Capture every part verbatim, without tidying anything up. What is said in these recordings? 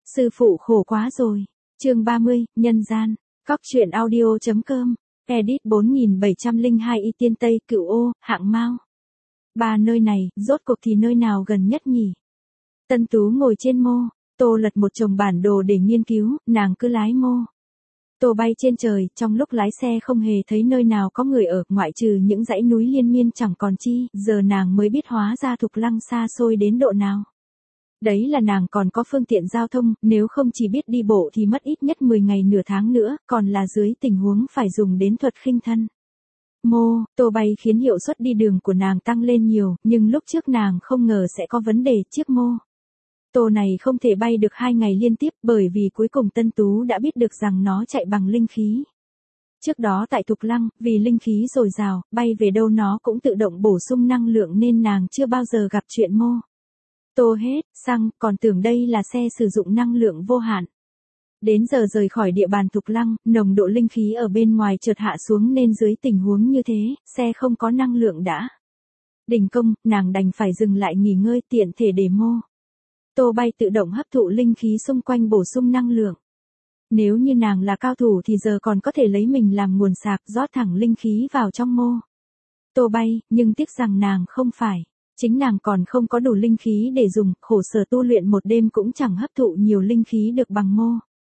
Sư phụ khổ quá rồi. Chương ba mươi, nhân gian. Cóc truyện audio chấm com. Edit bốn nghìn bảy trăm lẻ hai Y Tiên Tây, Cựu Ô, Hạng Mao. Ba nơi này, rốt cuộc thì nơi nào gần nhất nhỉ? Tân Tú ngồi trên mô, Tô lật một chồng bản đồ để nghiên cứu, nàng cứ lái mô. Tô bay trên trời, trong lúc lái xe không hề thấy nơi nào có người ở, ngoại trừ những dãy núi liên miên chẳng còn chi, giờ nàng mới biết hóa ra Thục Lăng xa xôi đến độ nào. Đấy là nàng còn có phương tiện giao thông, nếu không chỉ biết đi bộ thì mất ít nhất mười ngày nửa tháng nữa, còn là dưới tình huống phải dùng đến thuật khinh thân. Mô, Tô bay khiến hiệu suất đi đường của nàng tăng lên nhiều, nhưng lúc trước nàng không ngờ sẽ có vấn đề chiếc mô. Tô này không thể bay được hai ngày liên tiếp bởi vì cuối cùng Tân Tú đã biết được rằng nó chạy bằng linh khí. Trước đó tại Thục Lăng, vì linh khí dồi dào, bay về đâu nó cũng tự động bổ sung năng lượng nên nàng chưa bao giờ gặp chuyện mô. Tô hết, xăng, còn tưởng đây là xe sử dụng năng lượng vô hạn. Đến giờ rời khỏi địa bàn Thục Lăng, nồng độ linh khí ở bên ngoài chợt hạ xuống nên dưới tình huống như thế, xe không có năng lượng đã. Đình công, nàng đành phải dừng lại nghỉ ngơi tiện thể để mô. Tô bay tự động hấp thụ linh khí xung quanh bổ sung năng lượng. Nếu như nàng là cao thủ thì giờ còn có thể lấy mình làm nguồn sạc rót thẳng linh khí vào trong mô. Tô bay, nhưng tiếc rằng nàng không phải. Chính nàng còn không có đủ linh khí để dùng, khổ sở tu luyện một đêm cũng chẳng hấp thụ nhiều linh khí được bằng mô.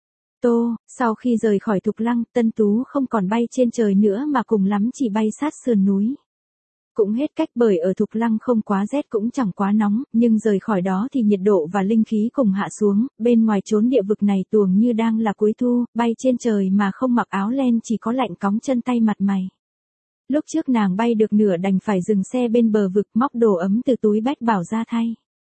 Tô, sau khi rời khỏi Thục Lăng, Tân Tú không còn bay trên trời nữa mà cùng lắm chỉ bay sát sườn núi. Cũng hết cách bởi ở Thục Lăng không quá rét cũng chẳng quá nóng, nhưng rời khỏi đó thì nhiệt độ và linh khí cùng hạ xuống, bên ngoài chốn địa vực này tuồng như đang là cuối thu, bay trên trời mà không mặc áo len chỉ có lạnh cóng chân tay mặt mày. Lúc trước nàng bay được nửa đành phải dừng xe bên bờ vực móc đồ ấm từ túi bách bảo ra thay.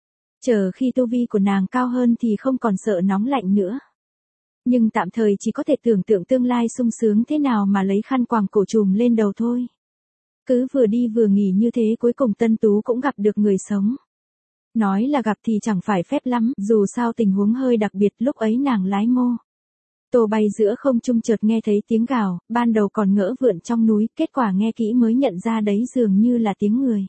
Chờ khi tu vi của nàng cao hơn thì không còn sợ nóng lạnh nữa. Nhưng tạm thời chỉ có thể tưởng tượng tương lai sung sướng thế nào mà lấy khăn quàng cổ trùm lên đầu thôi. Cứ vừa đi vừa nghỉ như thế cuối cùng Tân Tú cũng gặp được người sống. Nói là gặp thì chẳng phải phép lắm, dù sao tình huống hơi đặc biệt lúc ấy nàng lái mô. Tô bay giữa không trung chợt nghe thấy tiếng gào, ban đầu còn ngỡ vượn trong núi, kết quả nghe kỹ mới nhận ra đấy dường như là tiếng người.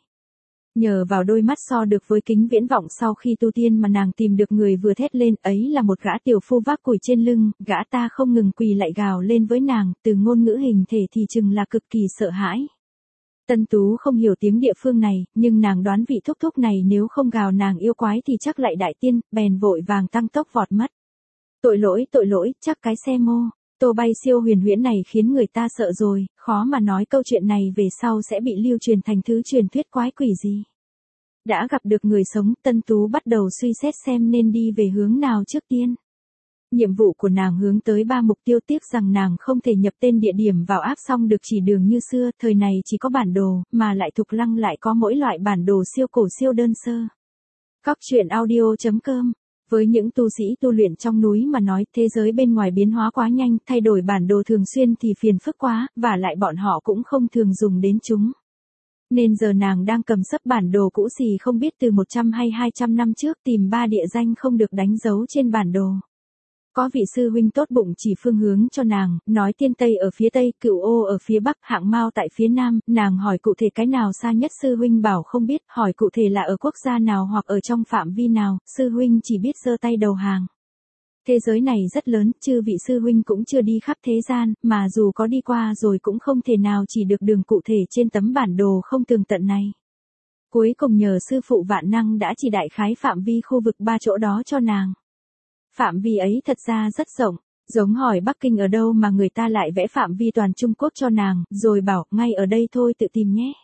Nhờ vào đôi mắt so được với kính viễn vọng sau khi tu tiên mà nàng tìm được người vừa thét lên, ấy là một gã tiểu phu vác củi trên lưng, gã ta không ngừng quỳ lại gào lên với nàng, từ ngôn ngữ hình thể thì chừng là cực kỳ sợ hãi. Tân Tú không hiểu tiếng địa phương này, nhưng nàng đoán vị thúc thúc này nếu không gào nàng yêu quái thì chắc lại đại tiên, bèn vội vàng tăng tốc vọt mất. Tội lỗi tội lỗi, chắc cái xe mô. Tô bay siêu huyền huyễn này khiến người ta sợ rồi, khó mà nói câu chuyện này về sau sẽ bị lưu truyền thành thứ truyền thuyết quái quỷ gì. Đã gặp được người sống, Tân Tú bắt đầu suy xét xem nên đi về hướng nào trước tiên. Nhiệm vụ của nàng hướng tới ba mục tiêu, tiếc rằng nàng không thể nhập tên địa điểm vào áp xong được chỉ đường như xưa, thời này chỉ có bản đồ, mà lại Thục Lăng lại có mỗi loại bản đồ siêu cổ siêu đơn sơ. Cóc truyện audio chấm com. Với những tu sĩ tu luyện trong núi mà nói, thế giới bên ngoài biến hóa quá nhanh, thay đổi bản đồ thường xuyên thì phiền phức quá, và lại bọn họ cũng không thường dùng đến chúng. Nên giờ nàng đang cầm sấp bản đồ cũ xì không biết từ một trăm hay hai trăm năm trước tìm ba địa danh không được đánh dấu trên bản đồ. Có vị sư huynh tốt bụng chỉ phương hướng cho nàng, nói Tiên Tây ở phía Tây, Cựu Ô ở phía Bắc, Hạng Mao tại phía Nam, nàng hỏi cụ thể cái nào xa nhất sư huynh bảo không biết, hỏi cụ thể là ở quốc gia nào hoặc ở trong phạm vi nào, sư huynh chỉ biết giơ tay đầu hàng. Thế giới này rất lớn, chư vị sư huynh cũng chưa đi khắp thế gian, mà dù có đi qua rồi cũng không thể nào chỉ được đường cụ thể trên tấm bản đồ không tường tận này. Cuối cùng nhờ sư phụ vạn năng đã chỉ đại khái phạm vi khu vực ba chỗ đó cho nàng. Phạm vi ấy thật ra rất rộng, giống hỏi Bắc Kinh ở đâu mà người ta lại vẽ phạm vi toàn Trung Quốc cho nàng, rồi bảo, ngay ở đây thôi tự tìm nhé.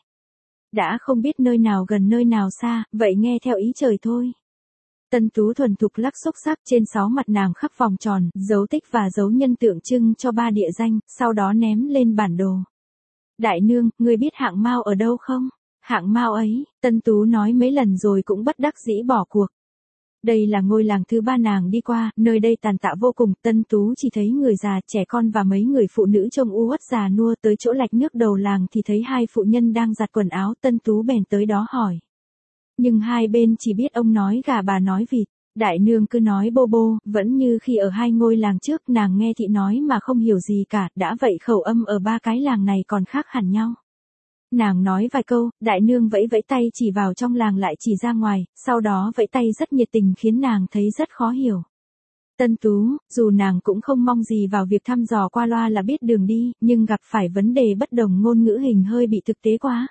Đã không biết nơi nào gần nơi nào xa, vậy nghe theo ý trời thôi. Tân Tú thuần thục lắc xúc sắc trên sáu mặt nàng khắc vòng tròn, dấu tích và dấu nhân tượng trưng cho ba địa danh, sau đó ném lên bản đồ. Đại nương, ngươi biết Hạng Mao ở đâu không? Hạng Mao ấy, Tân Tú nói mấy lần rồi cũng bất đắc dĩ bỏ cuộc. Đây là ngôi làng thứ ba nàng đi qua, nơi đây tàn tạ vô cùng, Tân Tú chỉ thấy người già, trẻ con và mấy người phụ nữ trông u uất già nua, tới chỗ lạch nước đầu làng thì thấy hai phụ nhân đang giặt quần áo, Tân Tú bèn tới đó hỏi. Nhưng hai bên chỉ biết ông nói gà bà nói vịt, đại nương cứ nói bô bô, vẫn như khi ở hai ngôi làng trước nàng nghe thị nói mà không hiểu gì cả, đã vậy khẩu âm ở ba cái làng này còn khác hẳn nhau. Nàng nói vài câu, đại nương vẫy vẫy tay chỉ vào trong làng lại chỉ ra ngoài, sau đó vẫy tay rất nhiệt tình khiến nàng thấy rất khó hiểu. Tân Tú, dù nàng cũng không mong gì vào việc thăm dò qua loa là biết đường đi, nhưng gặp phải vấn đề bất đồng ngôn ngữ hình hơi bị thực tế quá.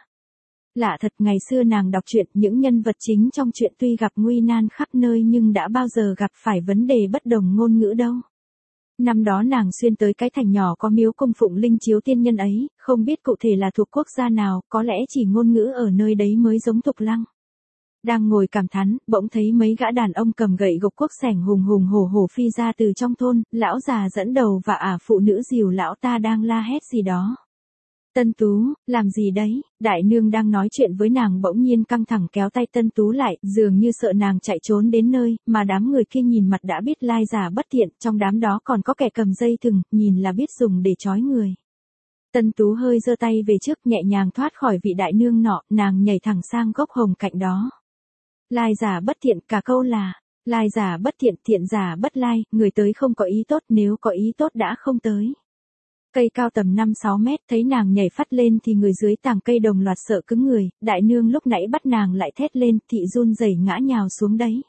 Lạ thật, ngày xưa nàng đọc truyện, những nhân vật chính trong truyện tuy gặp nguy nan khắp nơi nhưng đã bao giờ gặp phải vấn đề bất đồng ngôn ngữ đâu. Năm đó nàng xuyên tới cái thành nhỏ có miếu cung phụng linh chiếu tiên nhân ấy, không biết cụ thể là thuộc quốc gia nào, có lẽ chỉ ngôn ngữ ở nơi đấy mới giống Thục Lăng. Đang ngồi cảm thán, bỗng thấy mấy gã đàn ông cầm gậy gộc cuốc sẻng hùng hùng hổ hổ phi ra từ trong thôn, lão già dẫn đầu và ả phụ nữ dìu lão ta đang la hét gì đó. Tân Tú, làm gì đấy? Đại nương đang nói chuyện với nàng bỗng nhiên căng thẳng kéo tay Tân Tú lại, dường như sợ nàng chạy trốn đến nơi, mà đám người kia nhìn mặt đã biết lai giả bất thiện, trong đám đó còn có kẻ cầm dây thừng, nhìn là biết dùng để trói người. Tân Tú hơi giơ tay về trước nhẹ nhàng thoát khỏi vị đại nương nọ, nàng nhảy thẳng sang gốc hồng cạnh đó. Lai giả bất thiện, cả câu là, lai giả bất thiện, thiện giả bất lai, người tới không có ý tốt, nếu có ý tốt đã không tới. Cây cao tầm năm sáu mét, thấy nàng nhảy phát lên thì người dưới tàng cây đồng loạt sợ cứng người, đại nương lúc nãy bắt nàng lại thét lên, thị run rẩy ngã nhào xuống đấy.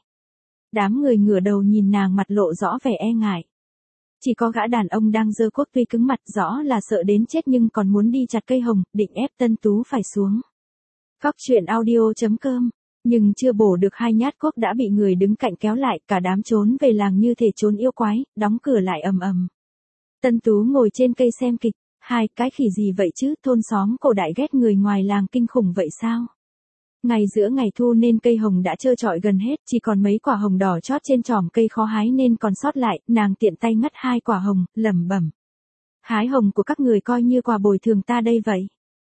Đám người ngửa đầu nhìn nàng mặt lộ rõ vẻ e ngại. Chỉ có gã đàn ông đang giơ cuốc tuy cứng mặt rõ là sợ đến chết nhưng còn muốn đi chặt cây hồng, định ép Tân Tú phải xuống. Cóc truyện audio chấm com. Nhưng chưa bổ được hai nhát cuốc đã bị người đứng cạnh kéo lại, cả đám trốn về làng như thể trốn yêu quái, đóng cửa lại ầm ầm. Tân Tú ngồi trên cây xem kịch, hai cái khỉ gì vậy chứ, thôn xóm cổ đại ghét người ngoài làng kinh khủng vậy sao? Ngày giữa ngày thu nên cây hồng đã trơ trọi gần hết, chỉ còn mấy quả hồng đỏ chót trên chòm cây khó hái nên còn sót lại, nàng tiện tay ngắt hai quả hồng, lẩm bẩm. Hái hồng của các người coi như quà bồi thường ta đây vậy.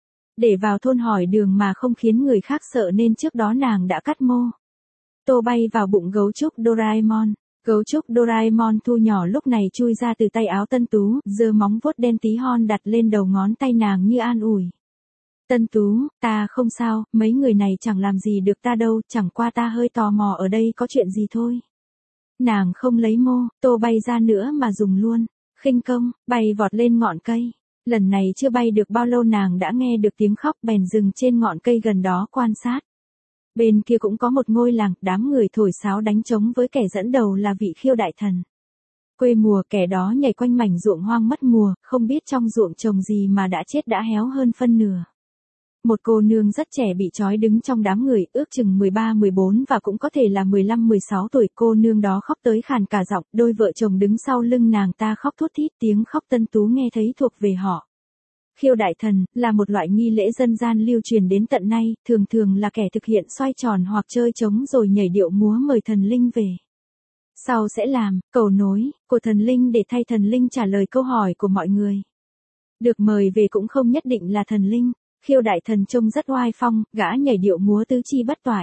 Để vào thôn hỏi đường mà không khiến người khác sợ nên trước đó nàng đã cắt mô. Tô bay vào bụng gấu trúc Doraemon. Gấu trúc Doraemon thu nhỏ lúc này chui ra từ tay áo Tân Tú, giơ móng vuốt đen tí hon đặt lên đầu ngón tay nàng như an ủi. Tân Tú, ta không sao, mấy người này chẳng làm gì được ta đâu, chẳng qua ta hơi tò mò ở đây có chuyện gì thôi. Nàng không lấy mô, tô bay ra nữa mà dùng luôn. Khinh công, bay vọt lên ngọn cây. Lần này chưa bay được bao lâu nàng đã nghe được tiếng khóc bèn dừng trên ngọn cây gần đó quan sát. Bên kia cũng có một ngôi làng, đám người thổi sáo đánh trống với kẻ dẫn đầu là vị Khiêu đại thần. Quê mùa kẻ đó nhảy quanh mảnh ruộng hoang mất mùa, không biết trong ruộng trồng gì mà đã chết đã héo hơn phân nửa. Một cô nương rất trẻ bị trói đứng trong đám người, ước chừng mười ba mười bốn và cũng có thể là mười lăm mười sáu tuổi. Cô nương đó khóc tới khàn cả giọng, đôi vợ chồng đứng sau lưng nàng ta khóc thút thít, tiếng khóc Tân Tú nghe thấy thuộc về họ. Khiêu đại thần, là một loại nghi lễ dân gian lưu truyền đến tận nay, thường thường là kẻ thực hiện xoay tròn hoặc chơi trống rồi nhảy điệu múa mời thần linh về. Sau sẽ làm, cầu nối, của thần linh để thay thần linh trả lời câu hỏi của mọi người. Được mời về cũng không nhất định là thần linh. Khiêu đại thần trông rất oai phong, gã nhảy điệu múa tứ chi bất toại.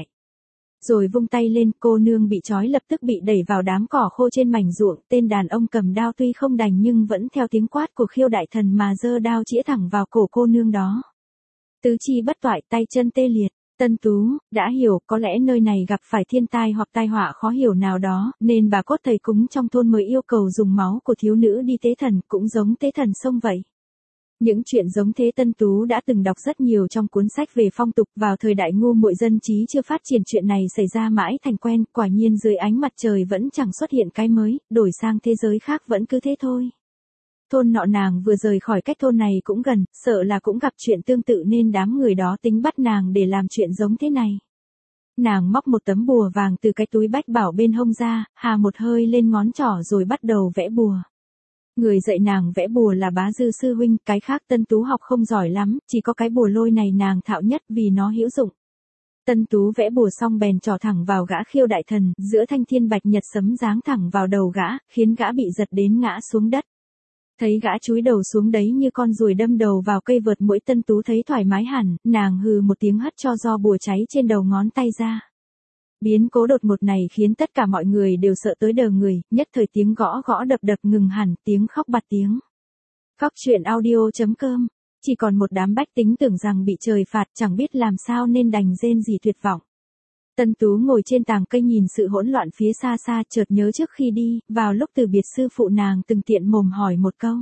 Rồi vung tay lên, cô nương bị trói lập tức bị đẩy vào đám cỏ khô trên mảnh ruộng, tên đàn ông cầm đao tuy không đành nhưng vẫn theo tiếng quát của khiêu đại thần mà giơ đao chĩa thẳng vào cổ cô nương đó. Tứ chi bất toại, tay chân tê liệt. Tân Tú, đã hiểu, có lẽ nơi này gặp phải thiên tai hoặc tai họa khó hiểu nào đó, nên bà cốt thầy cúng trong thôn mới yêu cầu dùng máu của thiếu nữ đi tế thần, cũng giống tế thần sông vậy. Những chuyện giống thế Tân Tú đã từng đọc rất nhiều trong cuốn sách về phong tục, vào thời đại ngu muội dân trí chưa phát triển chuyện này xảy ra mãi thành quen, quả nhiên dưới ánh mặt trời vẫn chẳng xuất hiện cái mới, đổi sang thế giới khác vẫn cứ thế thôi. Thôn nọ nàng vừa rời khỏi cách thôn này cũng gần, sợ là cũng gặp chuyện tương tự nên đám người đó tính bắt nàng để làm chuyện giống thế này. Nàng móc một tấm bùa vàng từ cái túi bách bảo bên hông ra, hà một hơi lên ngón trỏ rồi bắt đầu vẽ bùa. Người dạy nàng vẽ bùa là Bá Dư sư huynh, cái khác Tân Tú học không giỏi lắm, chỉ có cái bùa lôi này nàng thạo nhất vì nó hữu dụng. Tân Tú vẽ bùa xong bèn trỏ thẳng vào gã khiêu đại thần, giữa thanh thiên bạch nhật sấm giáng thẳng vào đầu gã, khiến gã bị giật đến ngã xuống đất. Thấy gã chúi đầu xuống đấy như con ruồi đâm đầu vào cây vợt muỗi, Tân Tú thấy thoải mái hẳn, nàng hừ một tiếng hất cho do bùa cháy trên đầu ngón tay ra. Biến cố đột ngột này khiến tất cả mọi người đều sợ tới đờ người, nhất thời tiếng gõ gõ đập đập ngừng hẳn, tiếng khóc bạt tiếng. Cóc truyện audio chấm com. Chỉ còn một đám bách tính tưởng rằng bị trời phạt, chẳng biết làm sao nên đành rên rỉ tuyệt vọng. Tân Tú ngồi trên tàng cây nhìn sự hỗn loạn phía xa xa, chợt nhớ trước khi đi, vào lúc từ biệt sư phụ nàng từng tiện mồm hỏi một câu.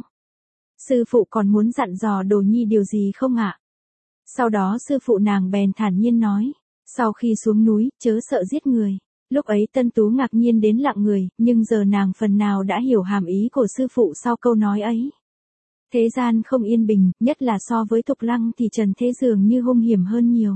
Sư phụ còn muốn dặn dò Đồ Nhi điều gì không ạ? Sau đó sư phụ nàng bèn thản nhiên nói. Sau khi xuống núi, chớ sợ giết người. Lúc ấy Tân Tú ngạc nhiên đến lặng người, nhưng giờ nàng phần nào đã hiểu hàm ý của sư phụ sau câu nói ấy. Thế gian không yên bình, nhất là so với Thục Lăng thì trần thế dường như hung hiểm hơn nhiều.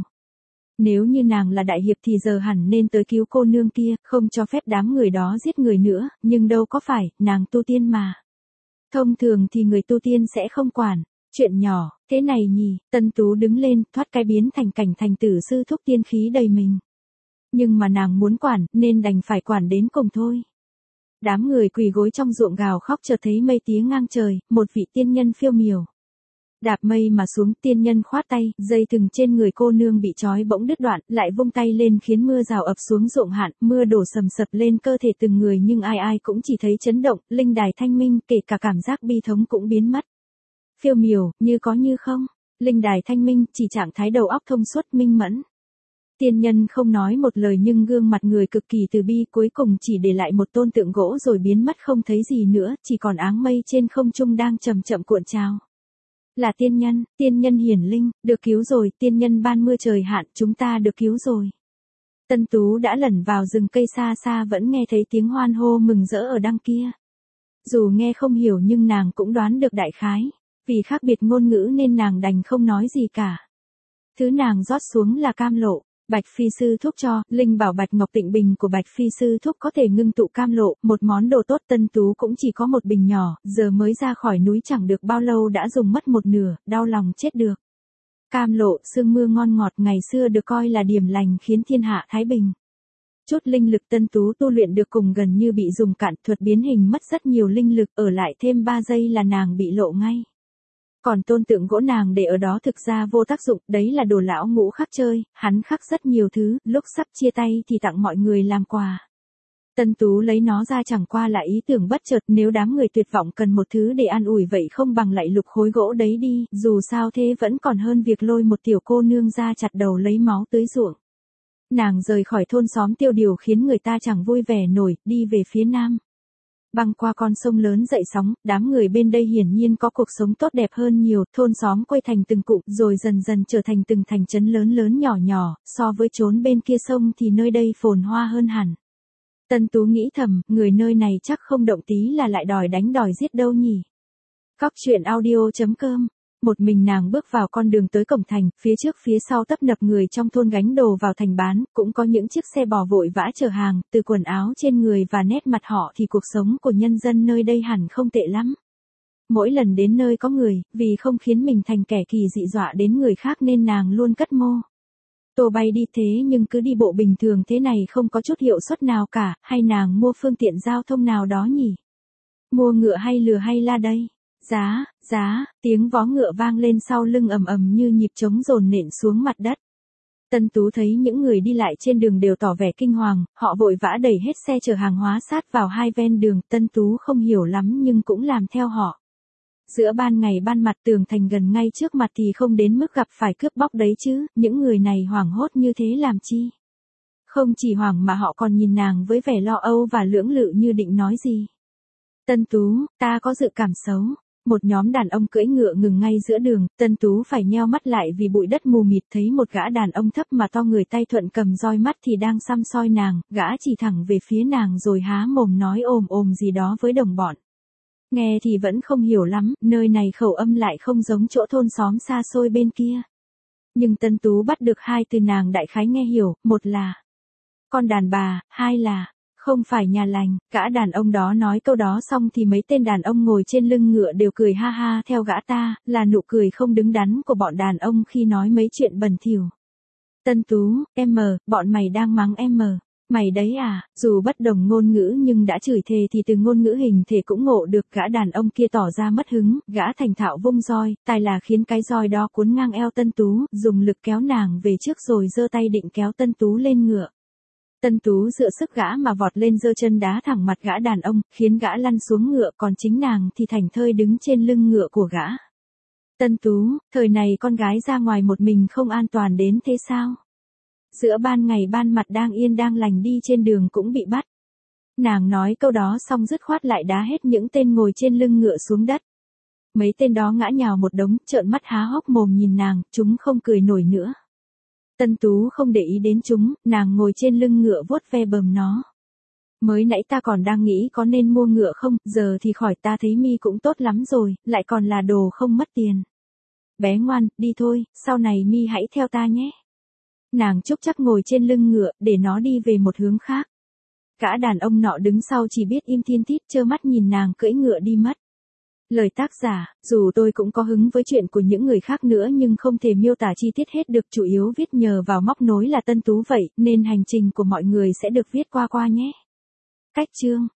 Nếu như nàng là đại hiệp thì giờ hẳn nên tới cứu cô nương kia, không cho phép đám người đó giết người nữa, nhưng đâu có phải, nàng tu tiên mà. Thông thường thì người tu tiên sẽ không quản. Chuyện nhỏ, thế này nhỉ, Tân Tú đứng lên, thoát cái biến thành cảnh thành tử sư thúc tiên khí đầy mình. Nhưng mà nàng muốn quản, nên đành phải quản đến cùng thôi. Đám người quỳ gối trong ruộng gào khóc chợt thấy mây tía ngang trời, một vị tiên nhân phiêu miểu. Đạp mây mà xuống, tiên nhân khoát tay, dây thừng trên người cô nương bị trói bỗng đứt đoạn, lại vung tay lên khiến mưa rào ập xuống ruộng hạn, mưa đổ sầm sập lên cơ thể từng người nhưng ai ai cũng chỉ thấy chấn động, linh đài thanh minh, kể cả cảm giác bi thống cũng biến mất. Phiêu miểu, như có như không, linh đài thanh minh, chỉ trạng thái đầu óc thông suốt minh mẫn. Tiên nhân không nói một lời nhưng gương mặt người cực kỳ từ bi, cuối cùng chỉ để lại một tôn tượng gỗ rồi biến mất không thấy gì nữa, chỉ còn áng mây trên không trung đang chậm chậm cuộn trào. Là tiên nhân, tiên nhân hiển linh, được cứu rồi, tiên nhân ban mưa trời hạn, chúng ta được cứu rồi. Tân Tú đã lẩn vào rừng cây xa xa vẫn nghe thấy tiếng hoan hô mừng rỡ ở đằng kia. Dù nghe không hiểu nhưng nàng cũng đoán được đại khái, vì khác biệt ngôn ngữ nên nàng đành không nói gì cả. Thứ nàng rót xuống là cam lộ. Bạch Phi Sư Thúc cho, linh bảo Bạch Ngọc Tịnh Bình của Bạch Phi Sư Thúc có thể ngưng tụ cam lộ, một món đồ tốt. Tân Tú cũng chỉ có một bình nhỏ, giờ mới ra khỏi núi chẳng được bao lâu đã dùng mất một nửa, đau lòng chết được. Cam lộ, sương mưa ngon ngọt ngày xưa được coi là điểm lành khiến thiên hạ thái bình. Chút linh lực Tân Tú tu luyện được cùng gần như bị dùng cạn, thuật biến hình mất rất nhiều linh lực, ở lại thêm ba giây là nàng bị lộ ngay. Còn tôn tượng gỗ nàng để ở đó thực ra vô tác dụng, đấy là đồ lão ngũ khắc chơi, hắn khắc rất nhiều thứ, lúc sắp chia tay thì tặng mọi người làm quà. Tân Tú lấy nó ra chẳng qua là ý tưởng bất chợt, nếu đám người tuyệt vọng cần một thứ để an ủi vậy không bằng lại lục khối gỗ đấy đi, dù sao thế vẫn còn hơn việc lôi một tiểu cô nương ra chặt đầu lấy máu tưới ruộng. Nàng rời khỏi thôn xóm Tiêu Điều khiến người ta chẳng vui vẻ nổi, đi về phía nam. Băng qua con sông lớn dậy sóng, đám người bên đây hiển nhiên có cuộc sống tốt đẹp hơn nhiều, thôn xóm quây thành từng cụm, rồi dần dần trở thành từng thành trấn lớn lớn nhỏ nhỏ, so với chốn bên kia sông thì nơi đây phồn hoa hơn hẳn. Tân Tú nghĩ thầm, người nơi này chắc không động tí là lại đòi đánh đòi giết đâu nhỉ. Cóc truyện audio chấm com. Một mình nàng bước vào con đường tới cổng thành, phía trước phía sau tấp nập người trong thôn gánh đồ vào thành bán, cũng có những chiếc xe bò vội vã chở hàng, từ quần áo trên người và nét mặt họ thì cuộc sống của nhân dân nơi đây hẳn không tệ lắm. Mỗi lần đến nơi có người, vì không khiến mình thành kẻ kỳ dị dọa đến người khác nên nàng luôn cất mô. Tô bay đi thế nhưng cứ đi bộ bình thường thế này không có chút hiệu suất nào cả, hay nàng mua phương tiện giao thông nào đó nhỉ? Mua ngựa hay lừa hay la đây? Giá, giá, tiếng vó ngựa vang lên sau lưng ầm ầm như nhịp trống dồn nện xuống mặt đất. Tân Tú thấy những người đi lại trên đường đều tỏ vẻ kinh hoàng, họ vội vã đẩy hết xe chở hàng hóa sát vào hai ven đường, Tân Tú không hiểu lắm nhưng cũng làm theo họ. Giữa ban ngày ban mặt tường thành gần ngay trước mặt thì không đến mức gặp phải cướp bóc đấy chứ, những người này hoảng hốt như thế làm chi? Không chỉ hoảng mà họ còn nhìn nàng với vẻ lo âu và lưỡng lự như định nói gì. Tân Tú, ta có dự cảm xấu. Một nhóm đàn ông cưỡi ngựa ngừng ngay giữa đường, Tân Tú phải nheo mắt lại vì bụi đất mù mịt, thấy một gã đàn ông thấp mà to người tay thuận cầm roi mắt thì đang săm soi nàng, gã chỉ thẳng về phía nàng rồi há mồm nói ồm ồm gì đó với đồng bọn. Nghe thì vẫn không hiểu lắm, nơi này khẩu âm lại không giống chỗ thôn xóm xa xôi bên kia. Nhưng Tân Tú bắt được hai từ nàng đại khái nghe hiểu, một là con đàn bà, hai là không phải nhà lành. Gã đàn ông đó nói câu đó xong thì mấy tên đàn ông ngồi trên lưng ngựa đều cười ha ha theo gã ta, là nụ cười không đứng đắn của bọn đàn ông khi nói mấy chuyện bẩn thỉu. Tân Tú, em mờ, bọn mày đang mắng em mờ. Mày đấy à, dù bất đồng ngôn ngữ nhưng đã chửi thề thì từ ngôn ngữ hình thể cũng ngộ được. Gã đàn ông kia tỏ ra mất hứng, gã thành thạo vung roi, tài là khiến cái roi đó cuốn ngang eo Tân Tú, dùng lực kéo nàng về trước rồi giơ tay định kéo Tân Tú lên ngựa. Tân Tú dựa sức gã mà vọt lên giơ chân đá thẳng mặt gã đàn ông, khiến gã lăn xuống ngựa, còn chính nàng thì thảnh thơi đứng trên lưng ngựa của gã. Tân Tú, thời này con gái ra ngoài một mình không an toàn đến thế sao? Giữa ban ngày ban mặt đang yên đang lành đi trên đường cũng bị bắt. Nàng nói câu đó xong dứt khoát lại đá hết những tên ngồi trên lưng ngựa xuống đất. Mấy tên đó ngã nhào một đống, trợn mắt há hốc mồm nhìn nàng, chúng không cười nổi nữa. Tân Tú không để ý đến chúng, nàng ngồi trên lưng ngựa vuốt ve bờm nó. Mới nãy ta còn đang nghĩ có nên mua ngựa không, giờ thì khỏi, ta thấy mi cũng tốt lắm rồi, lại còn là đồ không mất tiền. Bé ngoan, đi thôi, sau này mi hãy theo ta nhé. Nàng chúc chắc ngồi trên lưng ngựa, để nó đi về một hướng khác. Gã đàn ông nọ đứng sau chỉ biết im thiên thít trơ mắt nhìn nàng cưỡi ngựa đi mất. Lời tác giả, dù tôi cũng có hứng với chuyện của những người khác nữa nhưng không thể miêu tả chi tiết hết được, chủ yếu viết nhờ vào móc nối là Tân Tú vậy, nên hành trình của mọi người sẽ được viết qua qua nhé. Cách chương